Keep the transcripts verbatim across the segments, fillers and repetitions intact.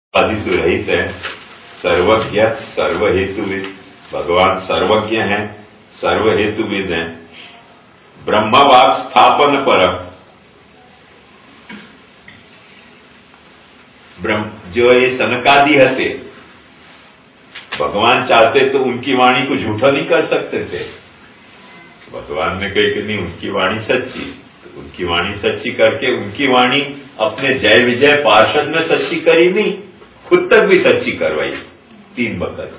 आदि रहित है, सर्वज्ञ सर्वहेतुविद। भगवान सर्वज्ञ हैं, सर्वहेतुविद हैं। ब्रह्मवाक स्थापन परक, ब्रह्म जो ये सनकादि हते, भगवान चाहते तो उनकी वाणी को झूठा नहीं कर सकते थे। भगवान ने कही कि नहीं, उनकी वाणी सच्ची, तो उनकी वाणी सच्ची करके उनकी वाणी अपने जय विजय पार्षद में सच्ची करी नहीं, खुद तक भी सच्ची करवाई तीन वक्त।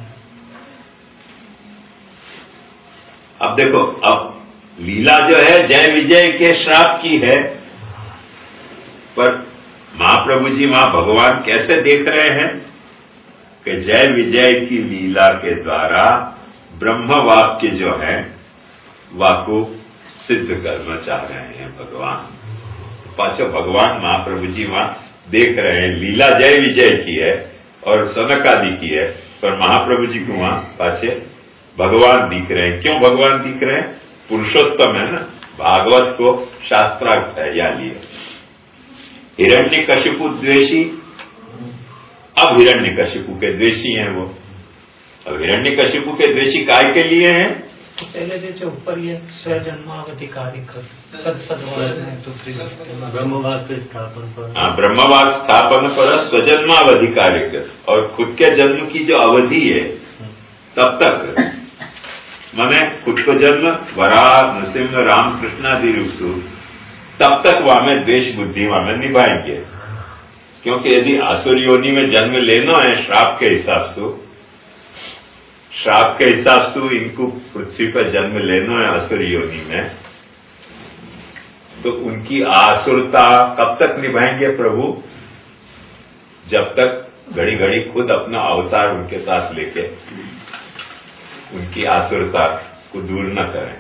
अब देखो, अब लीला जो है जय विजय के श्राप की है, पर महाप्रभु जी मां भगवान कैसे देख रहे हैं कि जय विजय की लीला के द्वारा ब्रह्म वाक्य जो है वाको सिद्ध करना चाह रहे हैं भगवान। पाछो भगवान महाप्रभु जी वहां देख रहे हैं, लीला जय विजय की है और सनक आदि की है, पर महाप्रभु जी को वहां पाछे भगवान दिख रहे हैं। क्यों भगवान दिख रहे हैं? पुरुषोत्तम है ना, भागवत को शास्त्रार्थ है या लिए। हिरण्यकशिपु द्वेषी, अब हिरण्यकशिपु के द्वेषी हैं वो। अब हिरण्यकशिपु के द्वेषी काय के लिए हैं? पहले जैसे ऊपर ये स्वजन्मावधिकारी ब्रह्मवाद स्थापन पर, हाँ, ब्रह्मवाद स्थापन पर स्वजन्मावधिकारी, और खुद के जन्म की जो अवधि है तब तक, माने खुद को जन्म वराह नृसिंह राम कृष्णादि रूप, तब तक वहां में द्वेष बुद्धि वहां में निभाएंगे। क्योंकि यदि आसुर योनि में जन्म लेना है श्राप के हिसाब से, श्राप के हिसाब से इनको पृथ्वी पर जन्म लेना है आसुर योनि में, तो उनकी आसुरता कब तक निभाएंगे प्रभु? जब तक घड़ी घड़ी खुद अपना अवतार उनके साथ लेके उनकी आसुरता को दूर न करें।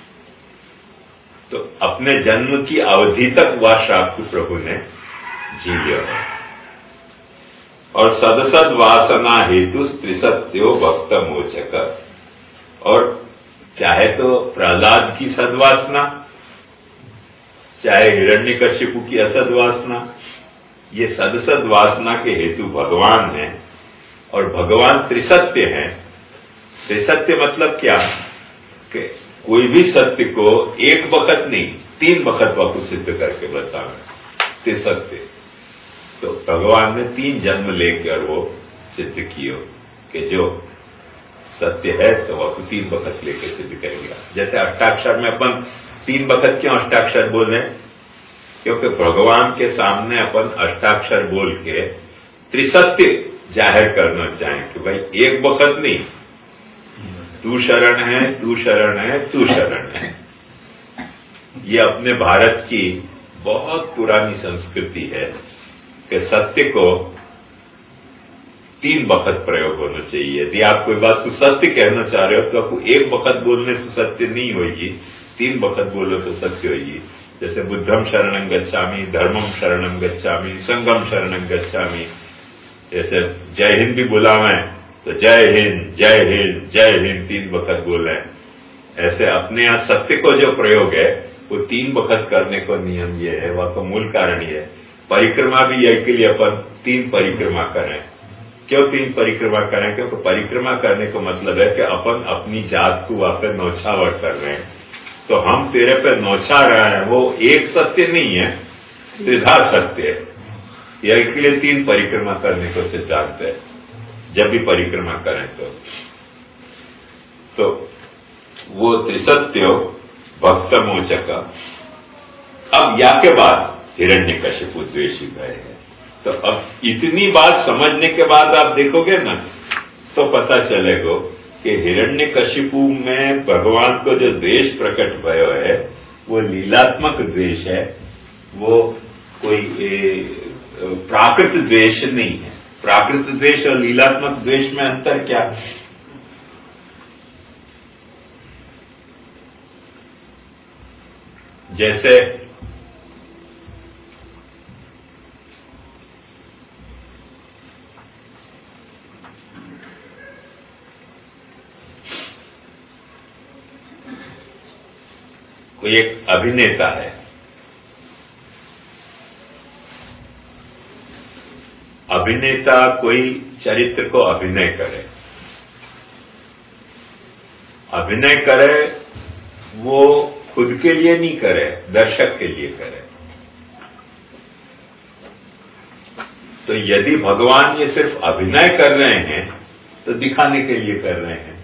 तो अपने जन्म की अवधि तक वह श्राप को प्रभु ने जी लिया है। और सदसद वासना हेतु त्रिसत्यो भक्त मोचक, और चाहे तो प्रहलाद की सद्वासना, चाहे हिरण्यकशिपु की असद वासना, ये सदसद वासना के हेतु भगवान हैं। और भगवान त्रिसत्य हैं। त्रिसत्य मतलब क्या? कि कोई भी सत्य को एक वक्त नहीं, तीन वक्त वापस सिद्ध करके बताना त्रिसत्य। तो भगवान ने तीन जन्म लेकर वो सिद्ध किए कि जो सत्य है तो वह तीन वक्त लेकर सिद्ध करेगा। जैसे अष्टाक्षर में अपन तीन वक्त क्यों अष्टाक्षर बोले? क्योंकि भगवान के सामने अपन अष्टाक्षर बोल के त्रिसत्य जाहिर करना चाहें कि भाई एक वक्त नहीं, तू शरण है, तू शरण है, तू शरण है। ये अपने भारत की बहुत पुरानी संस्कृति है कि सत्य को तीन वक्त प्रयोग होना चाहिए। यदि आप कोई बात को सत्य कहना चाह रहे हो तो आपको एक वक्त बोलने से सत्य नहीं होगी, तीन वक्त बोलो तो सत्य होगी। जैसे बुद्धम शरणं गच्छामि, धर्मम शरणं गच्छामि, संघम शरणं गच्छामि। जैसे जय हिंद भी बोला मैं तो जय हिंद, जय हिंद, जय हिंद तीन वक्त बोले। ऐसे अपने यहां सत्य को जो प्रयोग है वो तीन वक्त करने को नियम ये है, वह तो मूल कारण ये है। परिक्रमा भी यही के लिए अपन तीन परिक्रमा करें। क्यों तीन परिक्रमा करें? क्योंकि परिक्रमा करने का मतलब है कि अपन अपनी जात को वहां पर नौछावर कर रहे हैं। तो हम तेरे पे नौछा रहे हैं, वो एक सत्य नहीं है, त्रिधा सत्य है। यही के लिए तीन परिक्रमा करने को सिद्धांत है। जब भी परिक्रमा करें तो तो वो त्रिसत्यो भक्त मोचक। अब या के बाद हिरण्यकशिपु द्वेषी भय है। तो अब इतनी बात समझने के बाद आप देखोगे ना तो पता चलेगा कि हिरण्यकशिपु में भगवान को जो द्वेष प्रकट भयो है वो लीलात्मक द्वेष है, वो कोई प्राकृत द्वेष नहीं है। प्राकृत द्वेष और लीलात्मक द्वेष में अंतर क्या? जैसे कोई एक अभिनेता है, अभिनेता कोई चरित्र को अभिनय करे, अभिनय करे वो खुद के लिए नहीं करे, दर्शक के लिए करे। तो यदि भगवान ये सिर्फ अभिनय कर रहे हैं तो दिखाने के लिए कर रहे हैं,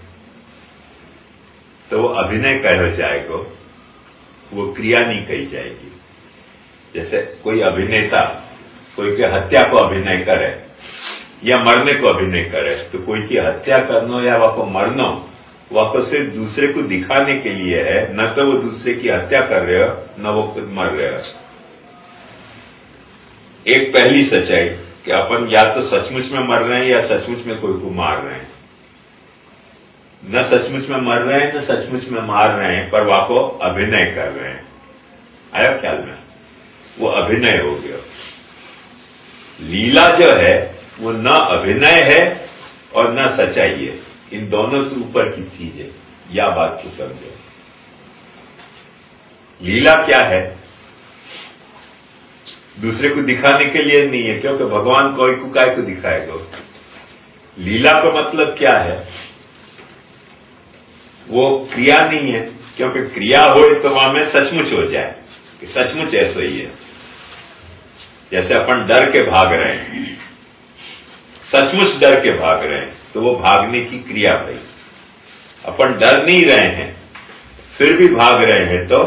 तो वो अभिनय कह जाएगा, वो क्रिया नहीं कही जाएगी। जैसे कोई अभिनेता कोई की हत्या को अभिनय करे या मरने को अभिनय करे, तो कोई की हत्या करना या वह को मरना वह को सिर्फ दूसरे को दिखाने के लिए है, न तो वो दूसरे की हत्या कर रहे हो न वो खुद मर रहे हो। एक पहली सच्चाई कि अपन या तो सचमुच में मर रहे हैं या सचमुच में कोई को मार रहे हैं, न सचमुच में मर रहे हैं न सचमुच में मार रहे हैं, पर वह को अभिनय कर रहे हैं। आया ख्याल में? वो अभिनय हो गया। लीला जो है वो न अभिनय है और न सच्चाई है, इन दोनों से ऊपर की चीज है। या बात को समझो। लीला क्या है? दूसरे को दिखाने के लिए नहीं है, क्योंकि भगवान कोई को काय को दिखाएगा। लीला का मतलब क्या है? वो क्रिया नहीं है, क्योंकि क्रिया हो तो वहां में सचमुच हो जाए कि सचमुच ऐसा ही है। जैसे अपन डर के भाग रहे हैं, सचमुच डर के भाग रहे हैं, तो वो भागने की क्रिया भाई। अपन डर नहीं रहे हैं फिर भी भाग रहे हैं, तो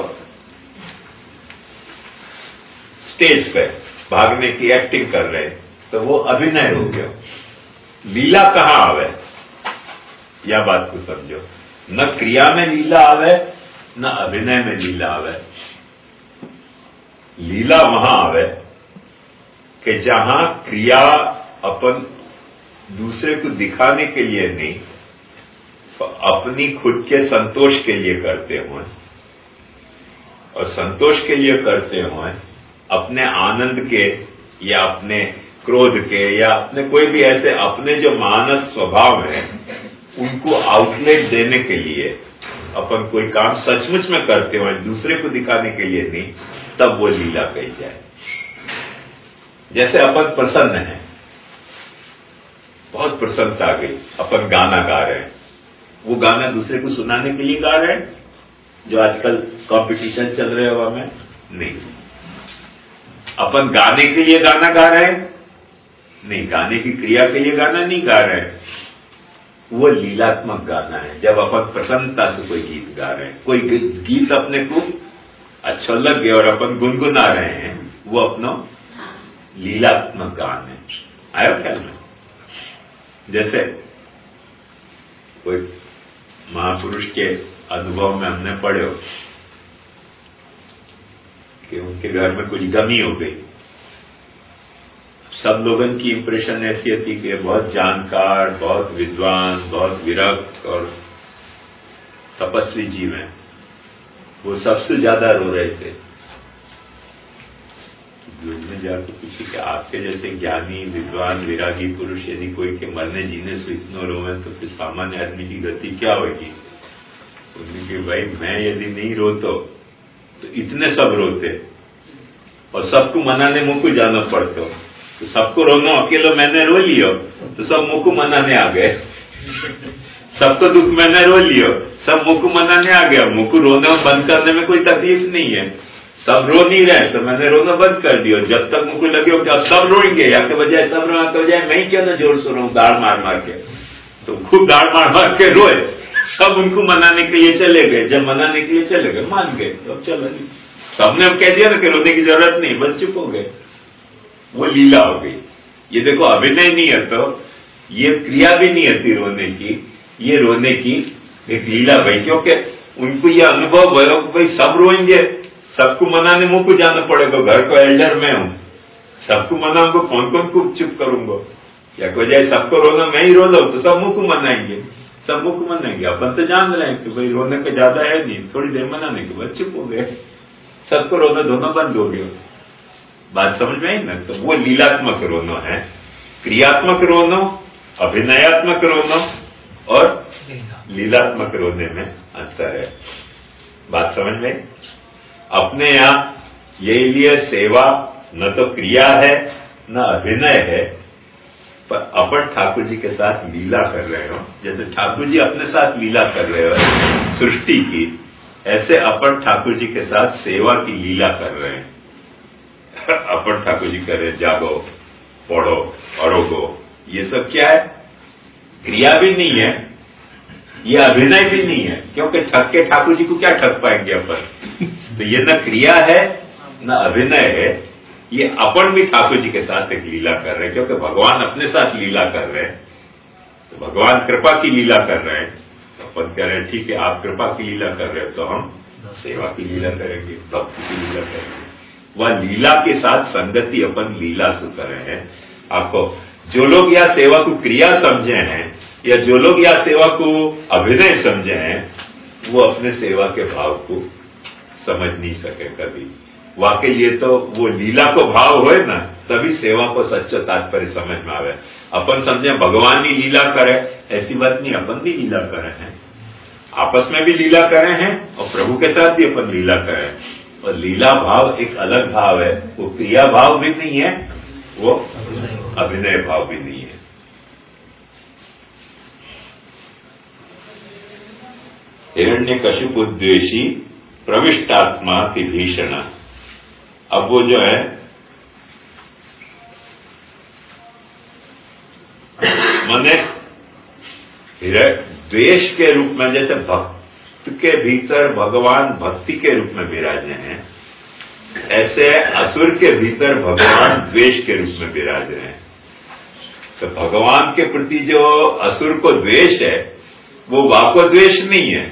स्टेज पे भागने की एक्टिंग कर रहे हैं, तो वो अभिनय हो गया। लीला कहां आवे? या बात को समझो। न क्रिया में लीला आवे न अभिनय में लीला आवे। लीला वहां आवे कि जहां क्रिया अपन दूसरे को दिखाने के लिए नहीं, तो अपनी खुद के संतोष के लिए करते हुए, और संतोष के लिए करते हुए अपने आनंद के या अपने क्रोध के या अपने कोई भी ऐसे अपने जो मानस स्वभाव है उनको आउटलेट देने के लिए अपन कोई काम सचमुच में करते हुए दूसरे को दिखाने के लिए नहीं, तब वो लीला कही जाए। जैसे अपन प्रसन्न है, बहुत प्रसन्नता आ गई, अपन गाना गा रहे हैं, वो गाना दूसरे को सुनाने के लिए गा रहे हैं, जो आजकल कंपटीशन चल रहे हो हमें नहीं। अपन गाने के लिए गाना गा रहे हैं नहीं, गाने की क्रिया के लिए गाना नहीं गा रहे हैं, वो लीलात्मक गाना है। जब अपन प्रसन्नता से कोई गीत गा रहे हैं, कोई गीत अपने को अच्छा लग गया और अपन गुनगुना रहे हैं, वो अपना लीलात्मक गान है। आया ख्याल में? जैसे कोई महापुरुष के अनुभव में हमने पढ़े हो कि उनके घर में कुछ गमी हो गई। सब लोगों की इंप्रेशन ऐसी थी कि बहुत जानकार, बहुत विद्वान, बहुत विरक्त और तपस्वी जीव हैं, वो सबसे ज्यादा रो रहे थे। में जाकर पूछे कि आपके जैसे ज्ञानी, विद्वान, विरागी पुरुष यदि कोई के मरने जीने से इतना रोवे तो फिर सामान्य आदमी की गति क्या होगी? उन्होंने कि भाई मैं यदि नहीं रोता तो इतने सब रोते, और सबको मनाने मुंह को जाना पड़ता, तो सबको रोना अकेला मैंने रो लियो तो सब मुंह को मनाने आ गए। सबको दुख मैंने रो लियो, सब मुंह को मनाने आ गया। मुंह को रोना बंद करने में कोई तकलीफ नहीं है, सब रो नहीं रहे तो मैंने रोना बंद कर दिया। जब तक मुझको लगे हो कि अब सब रोएंगे, या के बजाय सब रोना के बजाय मैं ही क्यों ना जोर से रो दाढ़ मार मार के, तो खूब दाढ़ मार मार के रोए। सब उनको मनाने के लिए चले गए, जब मनाने के लिए चले गए मान गए, तो अब चलो सबने अब कह दिया ना कि रोने की जरूरत नहीं, बस चुप हो गए। वो लीला हो गई। ये देखो अभिनय नहीं है, तो ये क्रिया भी नहीं आती रोने की, ये रोने की एक लीला भाई। क्योंकि उनको ये अनुभव भयो भाई सब रोएंगे, सबको मनाने मुंह को जाना पड़ेगा। घर को एल्डर मैं हूं, सबको मनाऊंगा, कौन कौन को चुप करूंगा? या कोई जाए सबको रोना मैं ही रो लो तो सब मुंह को मनाएंगे, सब मुंह को मनाएंगे। अपन तो जान रहे हैं कि भाई रोने का ज्यादा है नहीं, थोड़ी देर मनाने के बाद चुप हो गए, सबको रोना धोना बंद हो गया। बात समझ में आई ना? तो वो लीलात्मक रोना है। क्रियात्मक रोना, अभिनयात्मक रोना और लीलात्मक रोने में अंतर है। बात समझ में? अपने यहां ये लिए सेवा न तो क्रिया है न अभिनय है, पर अपन ठाकुर जी के साथ लीला कर रहे हो, जैसे ठाकुर जी अपने साथ लीला कर रहे हो सृष्टि की, ऐसे अपन ठाकुर जी के साथ सेवा की लीला कर रहे हैं। अपन ठाकुर जी कर रहे हैं जागो, पढ़ो, अरोगो, ये सब क्या है? क्रिया भी नहीं है, ये अभिनय भी नहीं है, क्योंकि ठग के ठाकुर जी को क्या ठग पाएंगे अपन? तो ये न क्रिया है न अभिनय है, ये अपन भी ठाकुर जी के साथ एक लीला कर रहे हैं, क्योंकि भगवान अपने साथ लीला कर रहे हैं। तो भगवान कृपा की लीला कर रहे हैं, तो अपन कह रहे हैं ठीक है, आप कृपा की लीला कर रहे हो तो हम सेवा की लीला करेंगे, भक्ति की लीला करेंगे। वह लीला के साथ संगति अपन लीला से कर रहे हैं। आपको जो लोग या सेवा को क्रिया समझे हैं या जो लोग या सेवा को अभिनय समझे हैं, वो अपने सेवा के भाव को समझ नहीं सके कभी। वाकई ये तो वो लीला को भाव होए ना, तभी सेवा को सच्चा तात्पर्य समझ में आवे। अपन समझे भगवान ही लीला करे, ऐसी बात नहीं, अपन भी लीला करे हैं, आपस में भी लीला करे हैं और प्रभु के साथ भी अपन लीला करें। और लीला भाव एक अलग भाव है, वो क्रिया भाव भी नहीं है, वो अभिनय भाव भी नहीं है। हिरण्यकशिपु द्वेषी प्रविष्टात्मा की भीषण। अब वो जो है माने द्वेष के रूप में, जैसे भक्त के भीतर भगवान भक्ति के रूप में विराजे हैं, ऐसे असुर के भीतर भगवान द्वेष के रूप में विराज रहे हैं। तो भगवान के प्रति जो असुर को द्वेष है, वो वाको द्वेष नहीं है।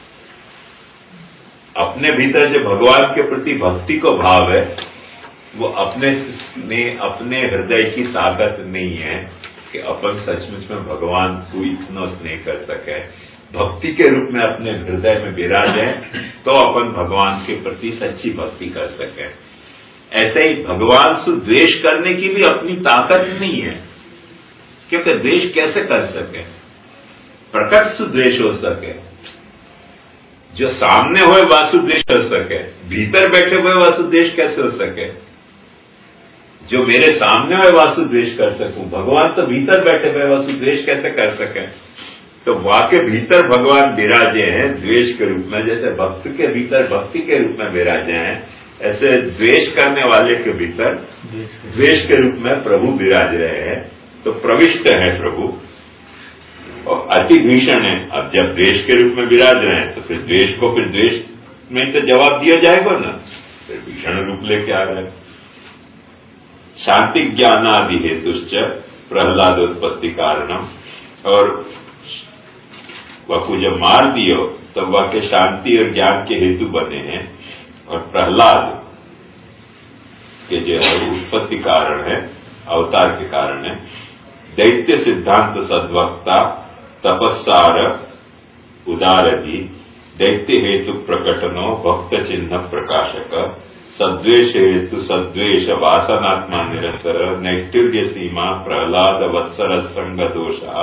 अपने भीतर जो भगवान के प्रति भक्ति को भाव है, वो अपने में अपने हृदय की ताकत नहीं है कि अपन सचमुच में भगवान को इतना स्नेह कर सके, भक्ति के रूप में अपने हृदय में विराज है, तो अपन भगवान के प्रति सच्ची भक्ति कर सके। ऐसे ही भगवान से द्वेष करने की भी अपनी ताकत नहीं है, क्योंकि द्वेष कैसे कर सके? प्रकट से द्वेष हो सके, जो सामने हुए वासुद्वेष हो सके, भीतर बैठे हुए वासुद्वेष कैसे हो सके? जो मेरे सामने हुए वासुद्वेष कर सकूं, भगवान तो भीतर बैठे हुए वासुद्वेष कैसे कर सके? तो वाके भीतर भगवान विराजे हैं द्वेष के रूप में, जैसे भक्त के भीतर भक्ति के रूप में विराजे हैं, ऐसे द्वेष करने वाले के भीतर द्वेष के रूप में प्रभु विराज रहे हैं। तो प्रविष्ट है प्रभु और अति भीषण है। अब जब द्वेष के रूप में विराज रहे हैं, तो फिर द्वेष को फिर द्वेष में तो जवाब दिया जाएगा ना, फिर भीषण रूप लेके आ रहे हैं। शांति ज्ञानादि हेतुश्च प्रहलादोत्पत्ति कारणम, और वह को जब मार दियो तब वह के शांति और ज्ञान के हेतु बने हैं, और प्रहलाद के जो है उत्पत्ति कारण है, अवतार के कारण है। दैत्य सिद्धांत सद्वक्ता तपस्सार उदारधि दैत्य हेतु प्रकटनो भक्त चिन्ह प्रकाशक सद्वेष हेतु सद्वेष वासनात्मा निरंतर नैष्ठुर्य सीमा प्रहलाद वत्सर संग दोषा।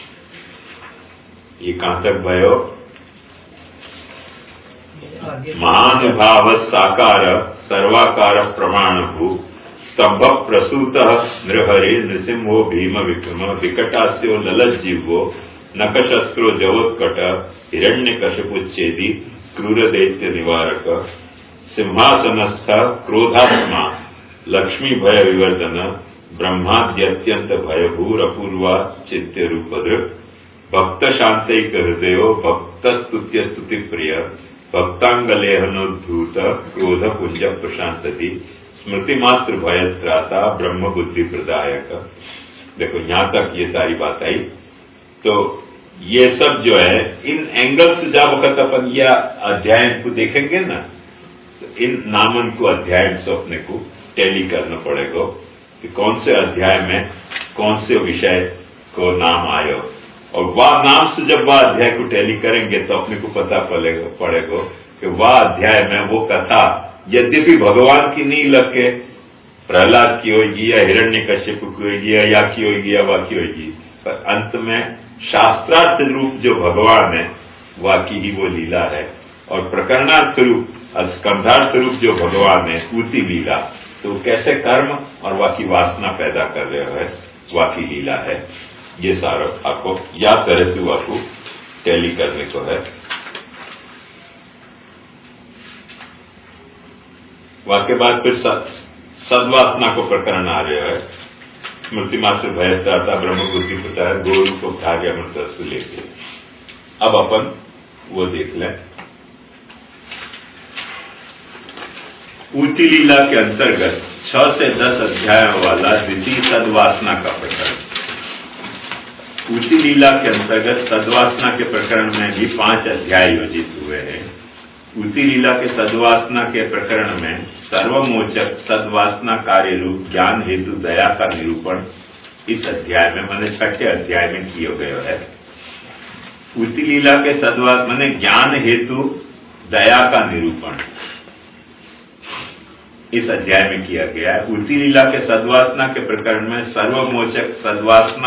ये कहां तक भयो? महानुभाव साकार सर्वाकार प्रमाण भू स्तंभ प्रसूत नृहरि नृसिंहो भीम विक्रम विकटास्यो ललज्जीवो नकशस्त्रो जवोत्कट हिरण्यकशिपुच्छेदी क्रूर दैत्य निवारक सिंहासनस्थ क्रोधात्मा लक्ष्मी भय विवर्धन ब्रह्माद्यत्यंत भयभूर अपूर्वा चित्य रूपदृक् भक्त शांतिक हृदयो भक्त स्तुत्य स्तुति प्रिय भक्तांगलेहनोद्धूत क्रोध पुंज प्रशांतति स्मृति मात्र भयत्राता ब्रह्म बुद्धि प्रदायक। देखो यहां तक ये सारी बात आई। तो ये सब जो है इन एंगल से जब वक्त अपन यह अध्याय को देखेंगे ना, तो इन नामन को अध्याय से अपने को टैली करना पड़ेगा कि कौन से अध्याय में कौन से विषय को नाम आयो, और वह नाम से जब वह अध्याय को टैली करेंगे तो अपने को पता पड़ेगा पड़ेगा कि वह अध्याय में वो कथा यद्यपि भगवान की नहीं लगे, प्रहलाद की होगी या हिरण्यकश्यप की होगी या की होगी या वह की होगी, पर अंत में शास्त्रार्थ रूप जो भगवान है वह की ही वो लीला है, और प्रकरणार्थ रूप स्कंधार्थ रूप जो भगवान है पूती लीला। तो कैसे कर्म और वह की वासना पैदा कर रहे है, वाकी लीला है। ये सारा आपको याद करे से आपको टैली करने को है। वाके बाद फिर सद्वासना को प्रकरण आ रहा है। स्मृतिमात्र भयत्राता ब्रह्म बुद्धि पिता है, गोरु को भाग्य अमृतस्तु लेके। अब अपन वो देख लें। ऊटी लीला के अंतर्गत छह से दस अध्यायों वाला द्वितीय सद्वासना का प्रकरण। ऊटी लीला के अंतर्गत सद्वासना के प्रकरण में भी पांच अध्याय योजित हुए हैं। ऊटी लीला के सद्वासना के प्रकरण में सर्वमोचक सद्वासना कार्य रूप ज्ञान हेतु दया का निरूपण इस अध्याय में मैंने छठे अध्याय में किया गया है। ऊटी लीला के सद्वास मैंने ज्ञान हेतु दया का निरूपण इस अध्याय में किया गया है। ऊटी लीला के सद्वासना के प्रकरण में सर्वमोचक सद्वासना